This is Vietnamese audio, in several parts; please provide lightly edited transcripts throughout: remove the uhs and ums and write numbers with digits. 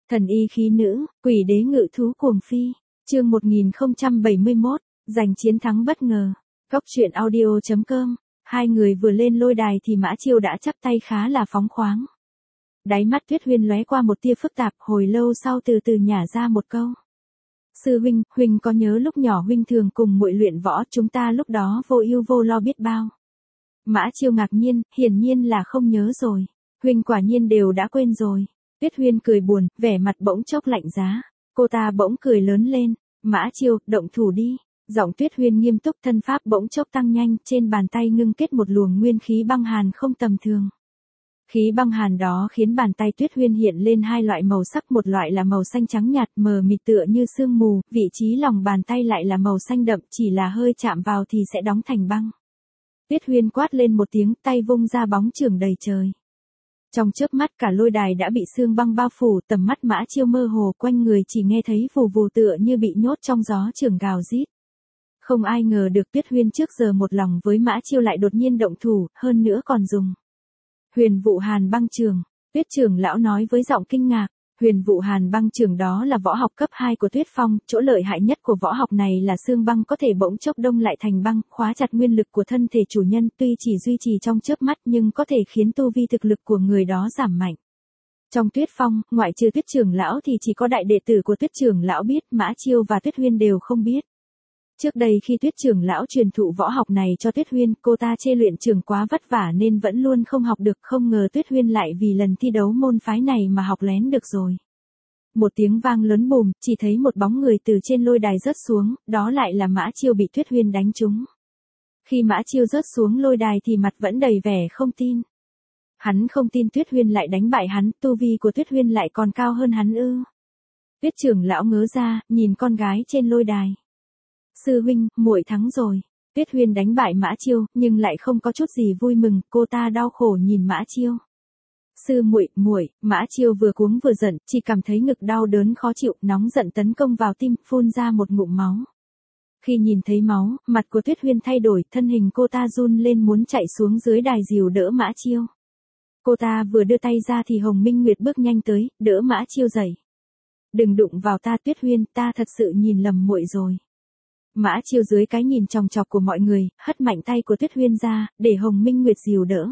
Thần y khí nữ, quỷ đế ngự thú cuồng phi. Chương 1071, giành chiến thắng bất ngờ. Góc truyện audio.com. Hai người vừa lên lôi đài thì Mã Chiêu đã chắp tay khá là phóng khoáng. Đáy mắt Tuyết Huyên lóe qua một tia phức tạp, hồi lâu sau từ từ nhả ra một câu. Sư huynh, huynh có nhớ lúc nhỏ huynh thường cùng muội luyện võ, chúng ta lúc đó vô ưu vô lo biết bao. Mã Chiêu ngạc nhiên, hiển nhiên là không nhớ rồi. Huynh quả nhiên đều đã quên rồi. Tuyết Huyên cười buồn, vẻ mặt bỗng chốc lạnh giá. Cô ta bỗng cười lớn lên. Mã Chiêu, động thủ đi. Giọng Tuyết Huyên nghiêm túc, thân pháp bỗng chốc tăng nhanh, trên bàn tay ngưng kết một luồng nguyên khí băng hàn không tầm thường. Khí băng hàn đó khiến bàn tay Tuyết Huyên hiện lên hai loại màu sắc, một loại là màu xanh trắng nhạt mờ mịt tựa như sương mù, vị trí lòng bàn tay lại là màu xanh đậm, chỉ là hơi chạm vào thì sẽ đóng thành băng. Tuyết Huyên quát lên một tiếng, tay vung ra bóng chưởng đầy trời. Trong chớp mắt cả lôi đài đã bị sương băng bao phủ, tầm mắt Mã Chiêu mơ hồ, quanh người chỉ nghe thấy vù vù tựa như bị nhốt trong gió chưởng gào rít. Không ai ngờ được Tuyết Huyên trước giờ một lòng với Mã Chiêu lại đột nhiên động thủ, hơn nữa còn dùng Huyền Vụ Hàn Băng Chưởng. Tuyết trưởng lão nói với giọng kinh ngạc. Huyền Vụ Hàn Băng Chưởng đó là võ học cấp 2 của Tuyết Phong, chỗ lợi hại nhất của võ học này là xương băng có thể bỗng chốc đông lại thành băng, khóa chặt nguyên lực của thân thể chủ nhân, tuy chỉ duy trì trong chớp mắt nhưng có thể khiến tu vi thực lực của người đó giảm mạnh. Trong Tuyết Phong, ngoại trừ Tuyết trưởng lão thì chỉ có đại đệ tử của Tuyết trưởng lão biết, Mã Chiêu và Tuyết Huyên đều không biết. Trước đây khi Tuyết trưởng lão truyền thụ võ học này cho Tuyết Huyên, cô ta chê luyện trường quá vất vả nên vẫn luôn không học được, không ngờ Tuyết Huyên lại vì lần thi đấu môn phái này mà học lén được rồi. Một tiếng vang lớn bùm, chỉ thấy một bóng người từ trên lôi đài rớt xuống, đó lại là Mã Chiêu bị Tuyết Huyên đánh trúng. Khi Mã Chiêu rớt xuống lôi đài thì mặt vẫn đầy vẻ không tin. Hắn không tin Tuyết Huyên lại đánh bại hắn, tu vi của Tuyết Huyên lại còn cao hơn hắn ư? Tuyết trưởng lão ngớ ra, nhìn con gái trên lôi đài. Sư huynh, muội thắng rồi. Tuyết Huyên đánh bại Mã Chiêu, nhưng lại không có chút gì vui mừng, cô ta đau khổ nhìn Mã Chiêu. Sư muội, Mã Chiêu vừa cuống vừa giận, chỉ cảm thấy ngực đau đớn khó chịu, nóng giận tấn công vào tim, phun ra một ngụm máu. Khi nhìn thấy máu, mặt của Tuyết Huyên thay đổi, thân hình cô ta run lên muốn chạy xuống dưới đài dìu đỡ Mã Chiêu. Cô ta vừa đưa tay ra thì Hồng Minh Nguyệt bước nhanh tới, đỡ Mã Chiêu dậy. Đừng đụng vào ta Tuyết Huyên, ta thật sự nhìn lầm muội rồi. Mã Chiêu dưới cái nhìn chòng chọc của mọi người, hất mạnh tay của Tuyết Huyên ra, để Hồng Minh Nguyệt dìu đỡ.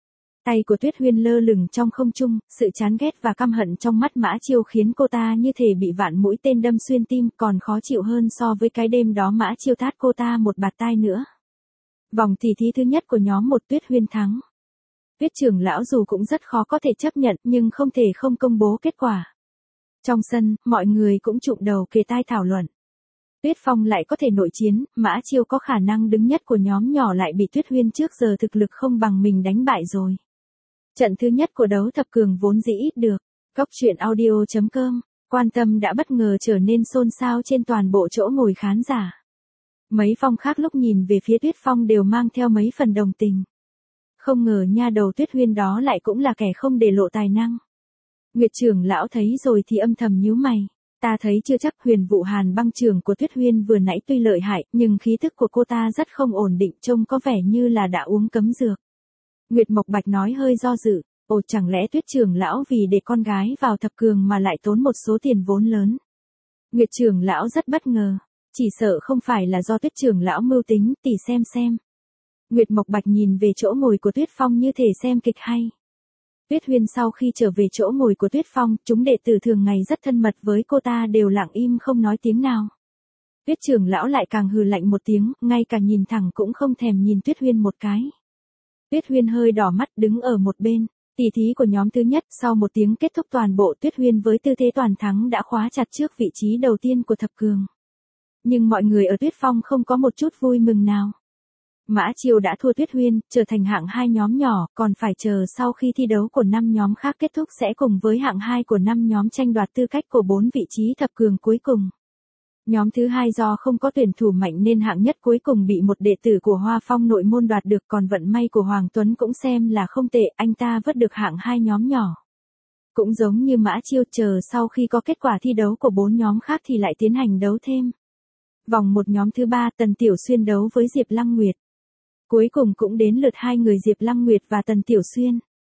Tay của Tuyết Huyên lơ lửng trong không trung, sự chán ghét và căm hận trong mắt Mã Chiêu khiến cô ta như thể bị vạn mũi tên đâm xuyên tim, còn khó chịu hơn so với cái đêm đó Mã Chiêu tát cô ta một bạt tai nữa. Vòng tỉ thí thứ nhất của nhóm một Tuyết Huyên thắng. Tuyết trưởng lão dù cũng rất khó có thể chấp nhận nhưng không thể không công bố kết quả. Trong sân, mọi người cũng chụm đầu kề tai thảo luận. Tuyết Phong lại có thể nội chiến, Mã Chiêu có khả năng đứng nhất của nhóm nhỏ lại bị Tuyết Huyên trước giờ thực lực không bằng mình đánh bại rồi. Trận thứ nhất của đấu thập cường vốn dĩ ít được. Góc truyện audio.com, quan tâm đã bất ngờ trở nên xôn xao trên toàn bộ chỗ ngồi khán giả. Mấy phong khác lúc nhìn về phía Tuyết Phong đều mang theo mấy phần đồng tình. Không ngờ nha đầu Tuyết Huyên đó lại cũng là kẻ không để lộ tài năng. Nguyệt trưởng lão thấy rồi thì âm thầm nhíu mày. Ta thấy chưa chắc. Huyền Vụ Hàn Băng Chưởng của Tuyết Huyên vừa nãy tuy lợi hại, nhưng khí tức của cô ta rất không ổn định, trông có vẻ như là đã uống cấm dược. Nguyệt Mộc Bạch nói hơi do dự, ồ chẳng lẽ Tuyết trưởng lão vì để con gái vào thập cường mà lại tốn một số tiền vốn lớn. Nguyệt trưởng lão rất bất ngờ, chỉ sợ không phải là do Tuyết trưởng lão mưu tính, tỉ xem. Nguyệt Mộc Bạch nhìn về chỗ ngồi của Tuyết Phong như thể xem kịch hay. Tuyết Huyên sau khi trở về chỗ ngồi của Tuyết Phong, chúng đệ tử thường ngày rất thân mật với cô ta đều lặng im không nói tiếng nào. Tuyết trưởng lão lại càng hừ lạnh một tiếng, ngay cả nhìn thẳng cũng không thèm nhìn Tuyết Huyên một cái. Tuyết Huyên hơi đỏ mắt đứng ở một bên. Tỷ thí của nhóm thứ nhất, sau một tiếng kết thúc toàn bộ, Tuyết Huyên với tư thế toàn thắng đã khóa chặt trước vị trí đầu tiên của thập cường. Nhưng mọi người ở Tuyết Phong không có một chút vui mừng nào. Mã Chiêu đã thua Tuyết Huyên, trở thành hạng 2 nhóm nhỏ, còn phải chờ sau khi thi đấu của 5 nhóm khác kết thúc sẽ cùng với hạng 2 của 5 nhóm tranh đoạt tư cách của 4 vị trí thập cường cuối cùng. Nhóm thứ 2 do không có tuyển thủ mạnh nên hạng nhất cuối cùng bị một đệ tử của Hoa Phong nội môn đoạt được, còn vận may của Hoàng Tuấn cũng xem là không tệ, anh ta vớt được hạng 2 nhóm nhỏ. Cũng giống như Mã Chiêu, chờ sau khi có kết quả thi đấu của 4 nhóm khác thì lại tiến hành đấu thêm. Vòng một nhóm thứ 3, Tần Tiểu Xuyên đấu với Diệp Lăng Nguyệt. Cuối cùng cũng đến lượt hai người Diệp Lăng Nguyệt và Tần Tiểu Xuyên.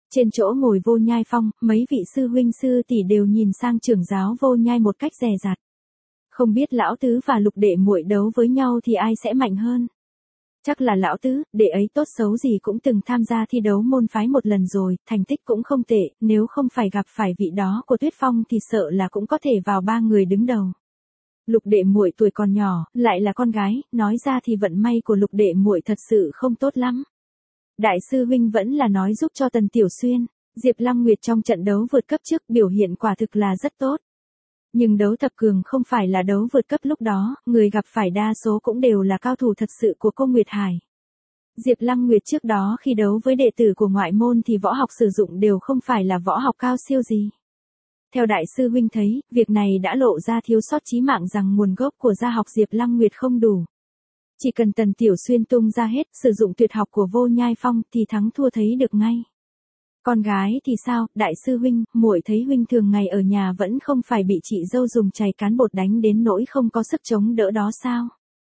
Trên chỗ ngồi Vô Nhai Phong, mấy vị sư huynh sư tỷ đều nhìn sang trưởng giáo Vô Nhai một cách dè dặt. Không biết lão tứ và lục đệ muội đấu với nhau thì ai sẽ mạnh hơn. Chắc là lão tứ, đệ ấy tốt xấu gì cũng từng tham gia thi đấu môn phái một lần rồi, thành tích cũng không tệ, nếu không phải gặp phải vị đó của Tuyết Phong thì sợ là cũng có thể vào 3 người đứng đầu. Lục đệ muội tuổi còn nhỏ, lại là con gái, nói ra thì vận may của lục đệ muội thật sự không tốt lắm. Đại sư huynh vẫn là nói giúp cho Tần Tiểu Xuyên, Diệp Lăng Nguyệt trong trận đấu vượt cấp trước biểu hiện quả thực là rất tốt. Nhưng đấu thập cường không phải là đấu vượt cấp lúc đó, người gặp phải đa số cũng đều là cao thủ thật sự của cô Nguyệt Hải. Diệp Lăng Nguyệt trước đó khi đấu với đệ tử của ngoại môn thì võ học sử dụng đều không phải là võ học cao siêu gì. Theo đại sư huynh thấy, việc này đã lộ ra thiếu sót chí mạng rằng nguồn gốc của gia học Diệp Lăng Nguyệt không đủ. Chỉ cần Tần Tiểu Xuyên tung ra hết sử dụng tuyệt học của Vô Nhai Phong thì thắng thua thấy được ngay. Con gái thì sao, đại sư huynh, muội thấy huynh thường ngày ở nhà vẫn không phải bị chị dâu dùng chày cán bột đánh đến nỗi không có sức chống đỡ đó sao?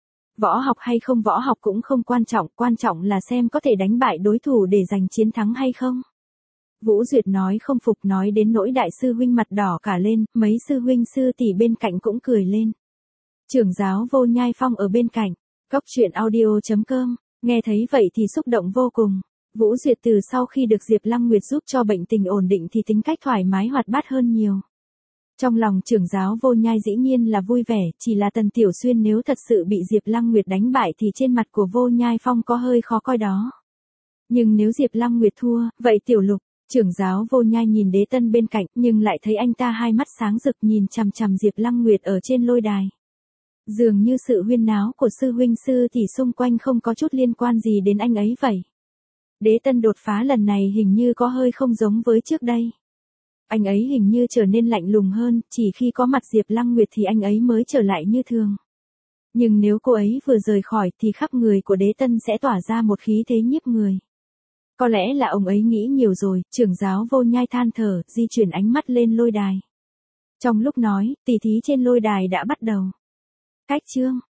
Võ học hay không võ học cũng không quan trọng là xem có thể đánh bại đối thủ để giành chiến thắng hay không. Vũ Duyệt nói không phục nói đến nỗi đại sư huynh mặt đỏ cả lên, mấy sư huynh sư tỷ bên cạnh cũng cười lên. Trưởng giáo Vô Nhai Phong ở bên cạnh, Cốc Truyện Audio.com, nghe thấy vậy thì xúc động vô cùng. Vũ Duyệt từ sau khi được Diệp Lăng Nguyệt giúp cho bệnh tình ổn định thì tính cách thoải mái hoạt bát hơn nhiều. Trong lòng trưởng giáo Vô Nhai dĩ nhiên là vui vẻ, chỉ là Tần Tiểu Xuyên nếu thật sự bị Diệp Lăng Nguyệt đánh bại thì trên mặt của Vô Nhai Phong có hơi khó coi đó. Nhưng nếu Diệp Lăng Nguyệt thua, vậy Tiểu Lục, trưởng giáo Vô Nhai nhìn Đế Tân bên cạnh nhưng lại thấy anh ta hai mắt sáng rực nhìn chằm chằm Diệp Lăng Nguyệt ở trên lôi đài. Dường như sự huyên náo của sư huynh sư tỷ xung quanh không có chút liên quan gì đến anh ấy vậy. Đế Tân đột phá lần này hình như có hơi không giống với trước đây. Anh ấy hình như trở nên lạnh lùng hơn, chỉ khi có mặt Diệp Lăng Nguyệt thì anh ấy mới trở lại như thường. Nhưng nếu cô ấy vừa rời khỏi thì khắp người của Đế Tân sẽ tỏa ra một khí thế nhiếp người. Có lẽ là ông ấy nghĩ nhiều rồi, trưởng giáo Vô Nhai than thở, di chuyển ánh mắt lên lôi đài. Trong lúc nói, tỷ thí trên lôi đài đã bắt đầu. Cách chương